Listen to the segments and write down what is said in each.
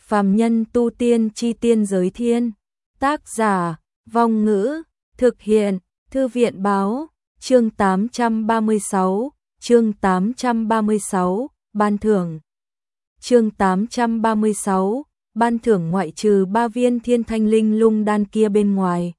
Phàm nhân tu tiên chi tiên giới thiên. Tác giả, Vong Ngữ, thực hiện, Thư viện Báo, chương 836, chương 836, ban thưởng. Chương 836, ban thưởng ngoại trừ 3 viên thiên thanh linh lung đan kia bên ngoài.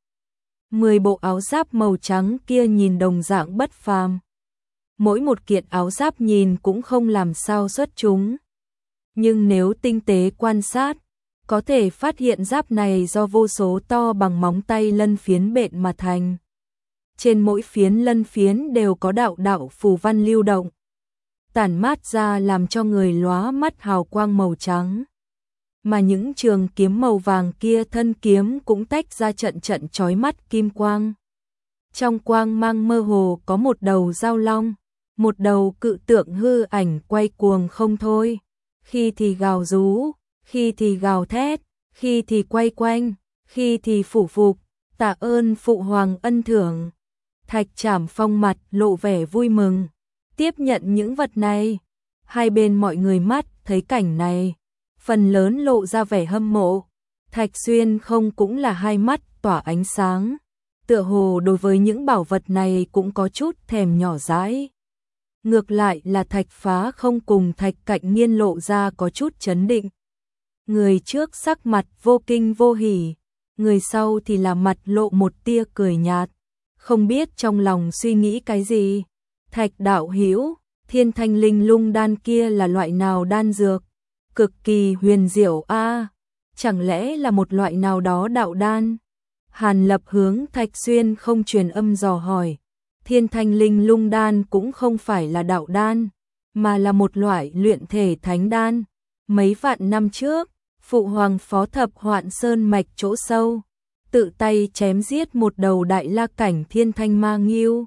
10 bộ áo giáp màu trắng kia nhìn đồng dạng bất phàm. Mỗi một kiện áo giáp nhìn cũng không làm sao xuất chúng. Nhưng nếu tinh tế quan sát, có thể phát hiện giáp này do vô số to bằng móng tay lân phiến bện mà thành. Trên mỗi phiến lân phiến đều có đạo đạo phù văn lưu động, tản mát ra làm cho người lóa mắt hào quang màu trắng. Mà những trường kiếm màu vàng kia thân kiếm cũng tách ra trận trận chói mắt kim quang. Trong quang mang mơ hồ có một đầu dao long, một đầu cự tượng hư ảnh quay cuồng không thôi. Khi thì gào rú, khi thì gào thét, khi thì quay quanh, khi thì phủ phục, tạ ơn phụ hoàng ân thưởng. Thạch Trảm Phong mặt lộ vẻ vui mừng, tiếp nhận những vật này. Hai bên mọi người mắt thấy cảnh này, phần lớn lộ ra vẻ hâm mộ. Thạch Xuyên không cũng là hai mắt tỏa ánh sáng, tựa hồ đối với những bảo vật này cũng có chút thèm nhỏ dãi. Ngược lại là Thạch Phá không cùng Thạch Cạnh Nghiên lộ ra có chút chấn định. Người trước sắc mặt vô kinh vô hỉ, người sau thì là mặt lộ một tia cười nhạt, không biết trong lòng suy nghĩ cái gì. Thạch đạo hữu, thiên thanh linh lung đan kia là loại nào đan dược? Cực kỳ huyền diệu a, chẳng lẽ là một loại nào đó đạo đan? Hàn Lập hướng Thạch Xuyên không truyền âm dò hỏi. Thiên thanh linh lung đan cũng không phải là đạo đan, mà là một loại luyện thể thánh đan. Mấy vạn năm trước, phụ hoàng phó thập Hoạn Sơn mạch chỗ sâu, tự tay chém giết một đầu đại la cảnh thiên thanh ma nghiêu.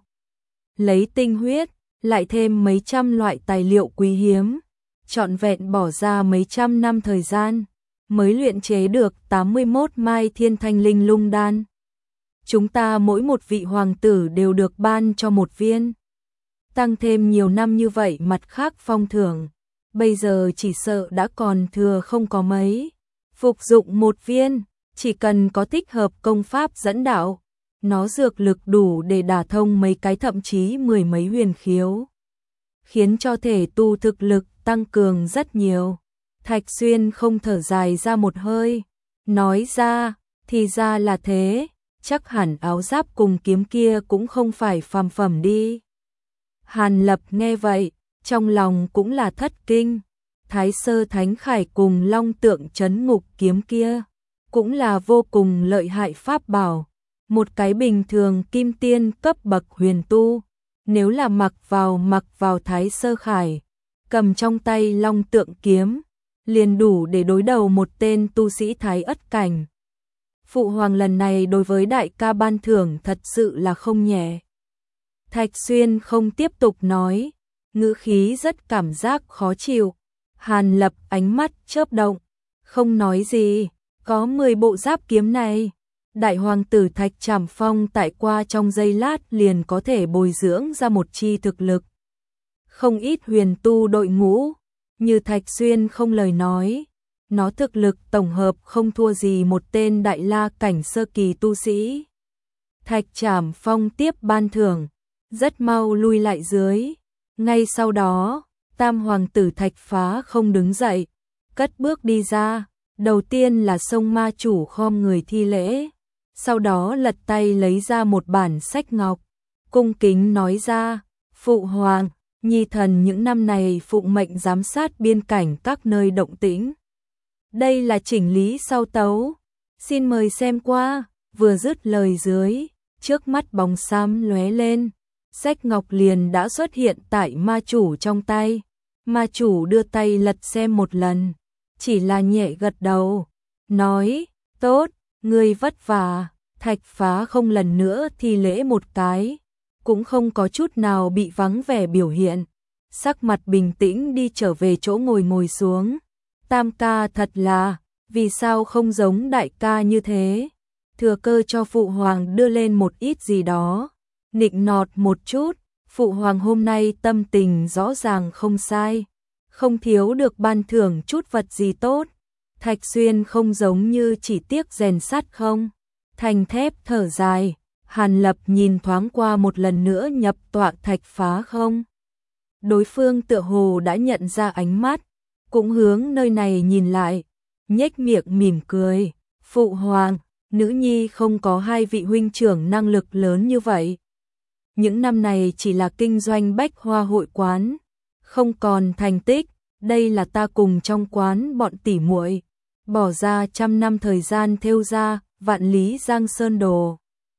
Lấy tinh huyết, lại thêm mấy trăm loại tài liệu quý hiếm, trọn vẹn bỏ ra mấy trăm năm thời gian, mới luyện chế được 81 mai thiên thanh linh lung đan. Chúng ta mỗi một vị hoàng tử đều được ban cho một viên. Tăng thêm nhiều năm như vậy mặt khác phong thưởng, bây giờ chỉ sợ đã còn thừa không có mấy. Phục dụng một viên, chỉ cần có thích hợp công pháp dẫn đạo, nó dược lực đủ để đả thông mấy cái thậm chí 10 mấy huyền khiếu, khiến cho thể tu thực lực tăng cường rất nhiều. Thạch Xuyên không thở dài ra một hơi, nói ra, thì ra là thế. Chắc hẳn áo giáp cùng kiếm kia cũng không phải phàm phẩm đi. Hàn Lập nghe vậy, trong lòng cũng là thất kinh. Thái Sơ Thánh Khải cùng Long Tượng Trấn Ngục kiếm kia, cũng là vô cùng lợi hại pháp bảo. Một cái bình thường kim tiên cấp bậc huyền tu, nếu là mặc vào Thái Sơ Khải, cầm trong tay Long Tượng kiếm, liền đủ để đối đầu một tên tu sĩ Thái Ất cảnh. Phụ hoàng lần này đối với đại ca ban thưởng thật sự là không nhẹ. Thạch Xuyên không tiếp tục nói, ngữ khí rất cảm giác khó chịu. Hàn Lập ánh mắt chớp động, không nói gì. Có 10 bộ giáp kiếm này, đại hoàng tử Thạch Trảm Phong tại qua trong giây lát liền có thể bồi dưỡng ra một chi thực lực. Không ít huyền tu đội ngũ, như Thạch Xuyên không lời nói. Nó thực lực tổng hợp không thua gì một tên đại la cảnh sơ kỳ tu sĩ. Thạch Trảm Phong tiếp ban thưởng, rất mau lui lại dưới. Ngay sau đó, tam hoàng tử Thạch Phá không đứng dậy, cất bước đi ra. Đầu tiên là xông ma chủ khom người thi lễ, sau đó lật tay lấy ra một bản sách ngọc, cung kính nói ra, phụ hoàng, nhi thần những năm này phụng mệnh giám sát biên cảnh các nơi động tĩnh. Đây là chỉnh lý sau tấu, xin mời xem qua. Vừa dứt lời dưới, trước mắt bóng xám lóe lên, sách ngọc liền đã xuất hiện tại ma chủ trong tay. Ma chủ đưa tay lật xem một lần, chỉ là nhẹ gật đầu, nói, tốt, ngươi vất vả. Thạch Phá không lần nữa thi lễ một cái, cũng không có chút nào bị vắng vẻ biểu hiện, sắc mặt bình tĩnh đi trở về chỗ ngồi xuống. Tam ca thật là, vì sao không giống đại ca như thế? Thừa cơ cho phụ hoàng đưa lên một ít gì đó, nịnh nọt một chút. Phụ hoàng hôm nay tâm tình rõ ràng không sai, không thiếu được ban thưởng chút vật gì tốt. Thạch Xuyên không giống như chỉ tiếc rèn sắt không thành thép thở dài. Hàn Lập nhìn thoáng qua một lần nữa nhập tọa thạch phá không. Đối phương tựa hồ đã nhận ra ánh mắt, cũng hướng nơi này nhìn lại, nhếch miệng mỉm cười. Phụ hoàng, nữ nhi không có hai vị huynh trưởng năng lực lớn như vậy. Những năm này chỉ là kinh doanh bách hoa hội quán, không còn thành tích, đây là ta cùng trong quán bọn tỉ muội bỏ ra 100 năm thời gian thêu ra Vạn Lý Giang Sơn đồ.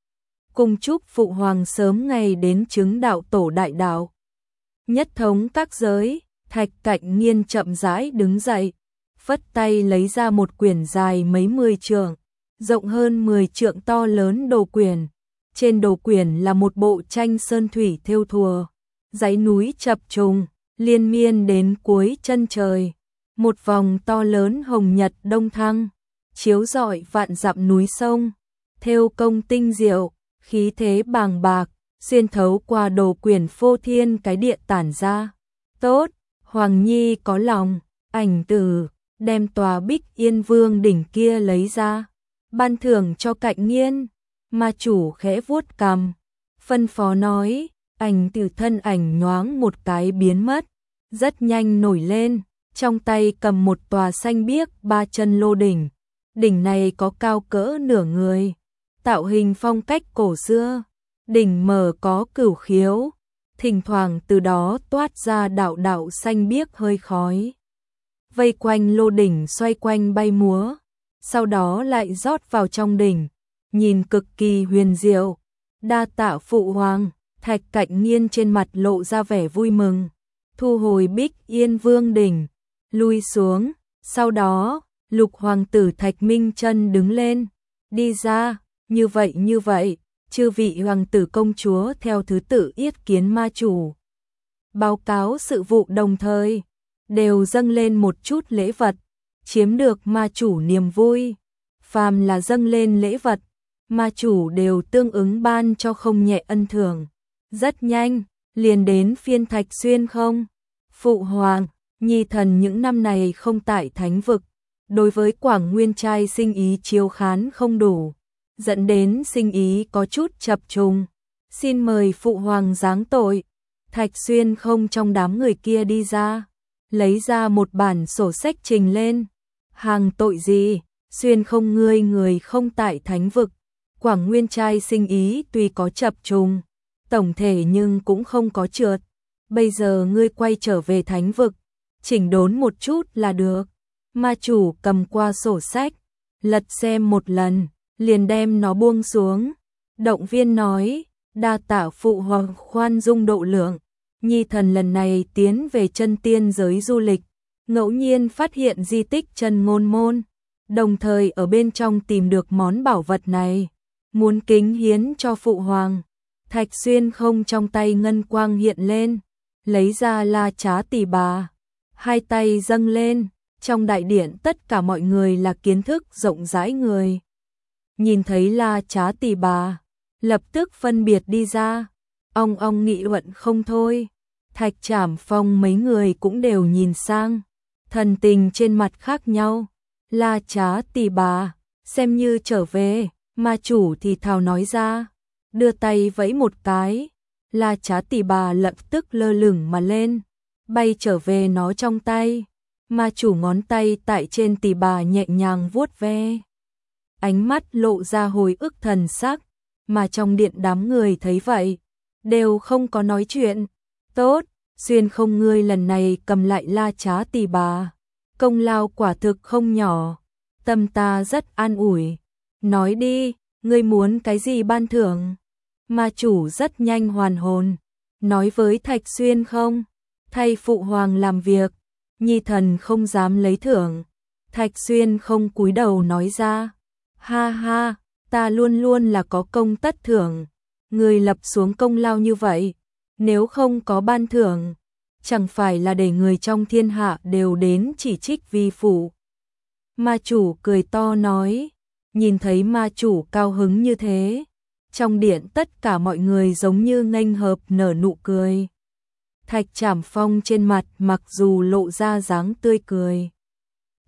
Cùng chúc phụ hoàng sớm ngày đến chứng đạo tổ đại đạo. Nhất thống các giới. Thạch Cạnh Nghiên chậm rãi đứng dậy, phất tay lấy ra một quyển dài mấy 10 trượng, rộng hơn 10 trượng to lớn đồ quyển. Trên đồ quyển là một bộ tranh sơn thủy thêu thùa, dãy núi chập trùng, liên miên đến cuối chân trời. Một vòng to lớn hồng nhật đông thăng, chiếu rọi vạn dặm núi sông, thêu công tinh diệu, khí thế bàng bạc, xuyên thấu qua đồ quyển phô thiên cái địa tản ra. Tốt, Hoàng Nhi có lòng. Ảnh Tử đem tòa Bích Yên Vương đỉnh kia lấy ra, ban thưởng cho Cạnh Nghiên. Ma chủ khẽ vuốt cằm, phân phó nói. Ảnh Tử thân ảnh nhoáng một cái biến mất, rất nhanh nổi lên, trong tay cầm một tòa xanh biếc 3 chân lô đỉnh. Đỉnh này có cao cỡ nửa người, tạo hình phong cách cổ xưa. Đỉnh mở có cửu khiếu, thỉnh thoảng từ đó toát ra đạo đạo xanh biếc hơi khói. Vây quanh lô đỉnh xoay quanh bay múa, sau đó lại rót vào trong đỉnh, nhìn cực kỳ huyền diệu. Đa tạ phụ hoàng. Thạch Cạnh Nghiên trên mặt lộ ra vẻ vui mừng, thu hồi Bích Yên Vương đỉnh, lui xuống. Sau đó, Lục hoàng tử Thạch Minh Chân đứng lên, đi ra. Như vậy, chư vị hoàng tử công chúa theo thứ tự yết kiến ma chủ, báo cáo sự vụ, đồng thời đều dâng lên một chút lễ vật, chiếm được ma chủ niềm vui. Phàm là dâng lên lễ vật, ma chủ đều tương ứng ban cho không nhẹ ân thưởng. Rất nhanh, liền đến phiên Thạch Xuyên không. Phụ hoàng, nhi thần những năm này không tại thánh vực, đối với Quảng Nguyên trai sinh ý chiếu khán không đủ, dẫn đến sinh ý có chút chập trùng. Xin mời phụ hoàng giáng tội. Thạch Xuyên không trong đám người kia đi ra, lấy ra một bản sổ sách trình lên. Hàng tội gì? Xuyên không, người không tại thánh vực, Quảng Nguyên trai sinh ý tuy có chập trùng, tổng thể nhưng cũng không có trượt. Bây giờ ngươi quay trở về thánh vực, chỉnh đốn một chút là được. Ma chủ cầm qua sổ sách, lật xem một lần, liền đem nó buông xuống, động viên nói. Đa tạ phụ hoàng khoan dung độ lượng, nhi thần lần này tiến về chân tiên giới du lịch, ngẫu nhiên phát hiện di tích Chân Ngôn Môn, đồng thời ở bên trong tìm được món bảo vật này, muốn kính hiến cho phụ hoàng. Thạch Xuyên không trong tay ngân quang hiện lên, lấy ra La Trá Tỷ Bà, hai tay dâng lên. Trong đại điện tất cả mọi người là kiến thức rộng rãi người, nhìn thấy La Trá Tỷ Bà, lập tức phân biệt đi ra, ong nghị luận không thôi. Thạch Trảm Phong mấy người cũng đều nhìn sang, thần tình trên mặt khác nhau. La Trá Tỷ Bà, xem như trở về. Ma chủ thì thào nói ra, đưa tay vẫy một cái, La Trá Tỷ Bà lập tức lơ lửng mà lên, bay trở về nó trong tay. Ma chủ ngón tay tại trên tỷ bà nhẹ nhàng vuốt ve, ánh mắt lộ ra hồi ức thần sắc, mà trong điện đám người thấy vậy, đều không có nói chuyện. Tốt, Xuyên không, ngươi lần này cầm lại La Trá Tỷ Bà, công lao quả thực không nhỏ, tâm ta rất an ủi. Nói đi, ngươi muốn cái gì ban thưởng? Ma chủ rất nhanh hoàn hồn, nói với Thạch Xuyên không, thay phụ hoàng làm việc, nhi thần không dám lấy thưởng. Thạch Xuyên không cúi đầu nói ra, ha ha, ta luôn luôn là có công tất thưởng, người lập xuống công lao như vậy, nếu không có ban thưởng, chẳng phải là để người trong thiên hạ đều đến chỉ trích vi phụ. Ma chủ cười to nói, nhìn thấy ma chủ cao hứng như thế, trong điện tất cả mọi người giống như nghênh hợp nở nụ cười. Thạch Trảm Phong trên mặt mặc dù lộ ra dáng tươi cười,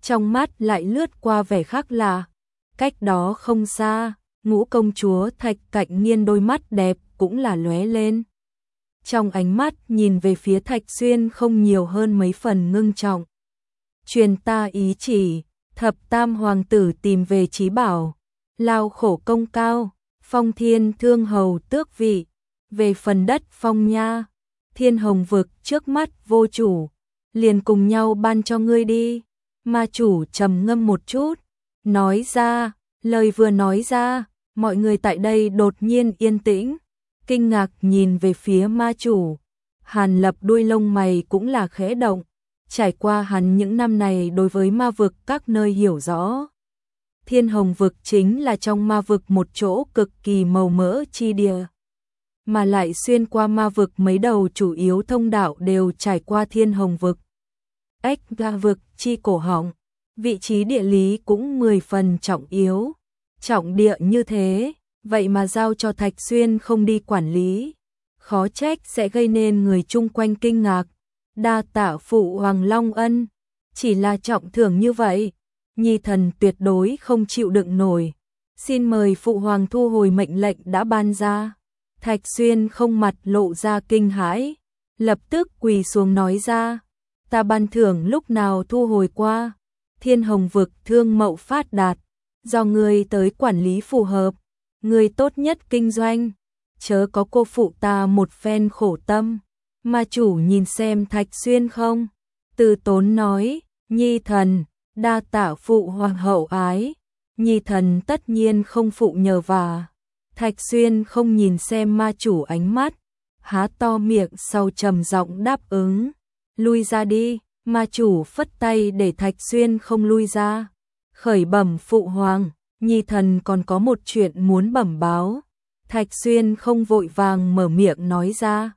trong mắt lại lướt qua vẻ khác lạ. Cách đó không xa, Ngũ công chúa Thạch Cạnh Nghiên đôi mắt đẹp cũng là lóe lên. Trong ánh mắt nhìn về phía Thạch Xuyên không nhiều hơn mấy phần ngưng trọng. Truyền ta ý chỉ, thập tam hoàng tử tìm về trí bảo, lao khổ công cao, phong thiên thương hầu tước vị, về phần đất phong nha, thiên hồng vực trước mắt vô chủ, liền cùng nhau ban cho ngươi đi. Ma chủ trầm ngâm một chút, nói ra, lời vừa nói ra, mọi người tại đây đột nhiên yên tĩnh, kinh ngạc nhìn về phía ma chủ. Hàn Lập đuôi lông mày cũng là khẽ động, trải qua hắn những năm này đối với ma vực các nơi hiểu rõ. Thiên hồng vực chính là trong ma vực một chỗ cực kỳ màu mỡ chi địa, mà lại xuyên qua ma vực mấy đầu chủ yếu thông đạo đều trải qua thiên hồng vực. Ếch ga vực chi cổ họng, vị trí địa lý cũng 10 phần trọng yếu. Trọng địa như thế, vậy mà giao cho Thạch Xuyên không đi quản lý, khó trách sẽ gây nên người chung quanh kinh ngạc. Đa tạ phụ hoàng long ân, chỉ là trọng thưởng như vậy, nhi thần tuyệt đối không chịu đựng nổi. Xin mời phụ hoàng thu hồi mệnh lệnh đã ban ra. Thạch Xuyên không mặt lộ ra kinh hãi, lập tức quỳ xuống nói ra, ta ban thưởng lúc nào thu hồi qua, thiên hồng vực thương mậu phát đạt, do ngươi tới quản lý phù hợp, ngươi tốt nhất kinh doanh, chớ có cô phụ ta một phen khổ tâm. Ma chủ nhìn xem Thạch Xuyên không, từ tốn nói, nhi thần, đa tạ phụ hoàng hậu ái, nhi thần tất nhiên không phụ nhờ vả. Thạch Xuyên không nhìn xem ma chủ ánh mắt, há to miệng sau trầm giọng đáp ứng, lui ra đi. Ma chủ phất tay để Thạch Xuyên không lui ra, khởi bẩm phụ hoàng, nhi thần còn có một chuyện muốn bẩm báo. Thạch Xuyên không vội vàng mở miệng nói ra,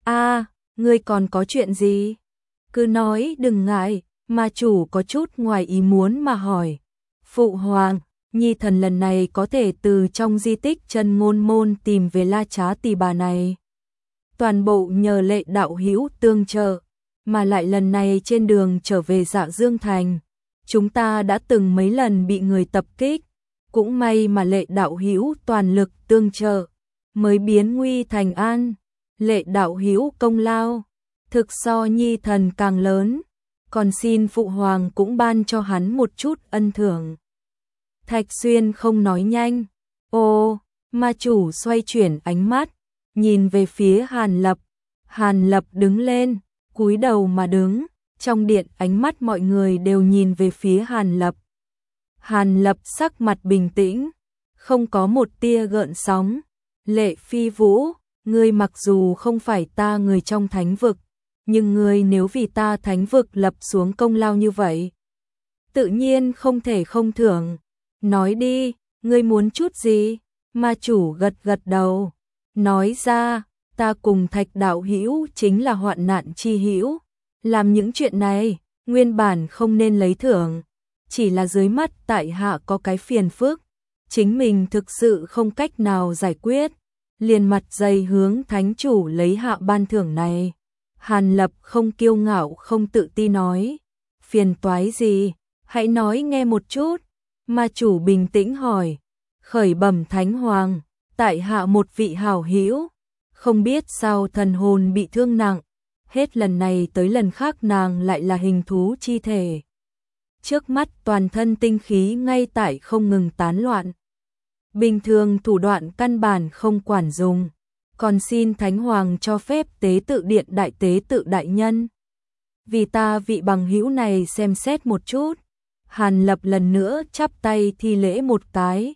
ngươi còn có chuyện gì? Cứ nói đừng ngại. Ma chủ có chút ngoài ý muốn mà hỏi, phụ hoàng, nhi thần lần này có thể từ trong di tích Chân Ngôn Môn tìm về La Trá Tỳ bà này, toàn bộ nhờ Lệ đạo hữu tương trợ, mà lại lần này trên đường trở về Dạ Dương Thành, chúng ta đã từng mấy lần bị người tập kích, cũng may mà Lệ đạo hữu toàn lực tương trợ, mới biến nguy thành an. Lệ đạo hữu công lao thực so nhi thần càng lớn, còn xin phụ hoàng cũng ban cho hắn một chút ân thưởng. Thạch Xuyên không nói nhanh, ma chủ xoay chuyển ánh mắt, nhìn về phía Hàn Lập. Hàn Lập đứng lên, cúi đầu mà đứng, trong điện ánh mắt mọi người đều nhìn về phía Hàn Lập. Hàn Lập sắc mặt bình tĩnh, không có một tia gợn sóng. Lệ Phi Vũ, ngươi mặc dù không phải ta người trong thánh vực, nhưng ngươi nếu vì ta thánh vực lập xuống công lao như vậy, tự nhiên không thể không thưởng. Nói đi, ngươi muốn chút gì? Ma chủ gật gật đầu, nói ra, ta cùng Thạch đạo hữu chính là hoạn nạn chi hữu, làm những chuyện này, nguyên bản không nên lấy thưởng, chỉ là dưới mắt tại hạ có cái phiền phức, chính mình thực sự không cách nào giải quyết, liền mặt dày hướng thánh chủ lấy hạ ban thưởng này. Hàn Lập không kiêu ngạo không tự ti nói, phiền toái gì, hãy nói nghe một chút. Ma chủ bình tĩnh hỏi, khởi bẩm thánh hoàng, tại hạ một vị hảo hữu, không biết sao thần hồn bị thương nặng, hết lần này tới lần khác nàng lại là hình thú chi thể. Trước mắt toàn thân tinh khí ngay tại không ngừng tán loạn. Bình thường thủ đoạn căn bản không quản dùng, còn xin thánh hoàng cho phép tế tự điện đại tế tự đại nhân, vì ta vị bằng hữu này xem xét một chút. Hàn Lập lần nữa chắp tay thi lễ một cái.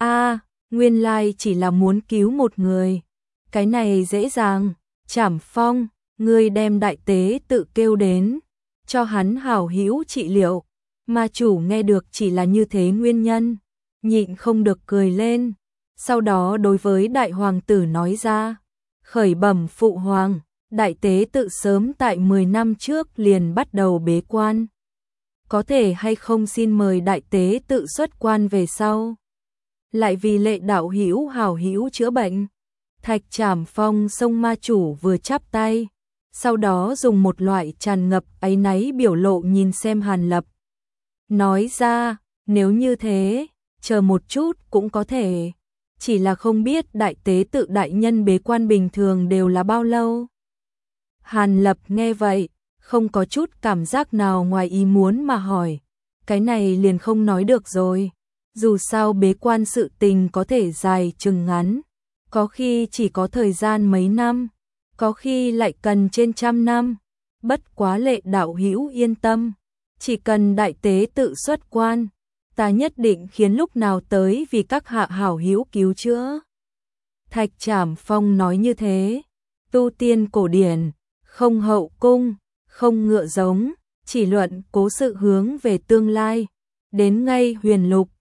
Nguyên lai chỉ là muốn cứu một người. Cái này dễ dàng. Trảm Phong, ngươi đem đại tế tự kêu đến, cho hắn hảo hữu trị liệu. Ma chủ nghe được chỉ là như thế nguyên nhân, nhịn không được cười lên. Sau đó đối với đại hoàng tử nói ra, khởi bẩm phụ hoàng, đại tế tự sớm tại 10 năm trước liền bắt đầu bế quan. Có thể hay không xin mời đại tế tự xuất quan về sau, lại vì Lệ đạo hữu hảo hữu chữa bệnh. Thạch Trảm Phong xông ma chủ vừa chắp tay, sau đó dùng một loại tràn ngập áy náy biểu lộ nhìn xem Hàn Lập. nói ra, nếu như thế, chờ một chút cũng có thể. Chỉ là không biết đại tế tự đại nhân bế quan bình thường đều là bao lâu. Hàn Lập nghe vậy, không có chút cảm giác nào ngoài ý muốn mà hỏi. Cái này liền không nói được rồi. Dù sao bế quan sự tình có thể dài chừng ngắn. Có khi chỉ có thời gian mấy năm. Có khi lại cần trên trăm năm. Bất quá Lệ đạo hữu yên tâm. Chỉ cần đại tế tự xuất quan, ta nhất định khiến lúc nào tới vì các hạ hảo hữu cứu chữa. Thạch Trảm Phong nói như thế. Tu tiên cổ điển, không hậu cung, không ngựa giống, chỉ luận cố sự hướng về tương lai. Đến ngay huyền lục,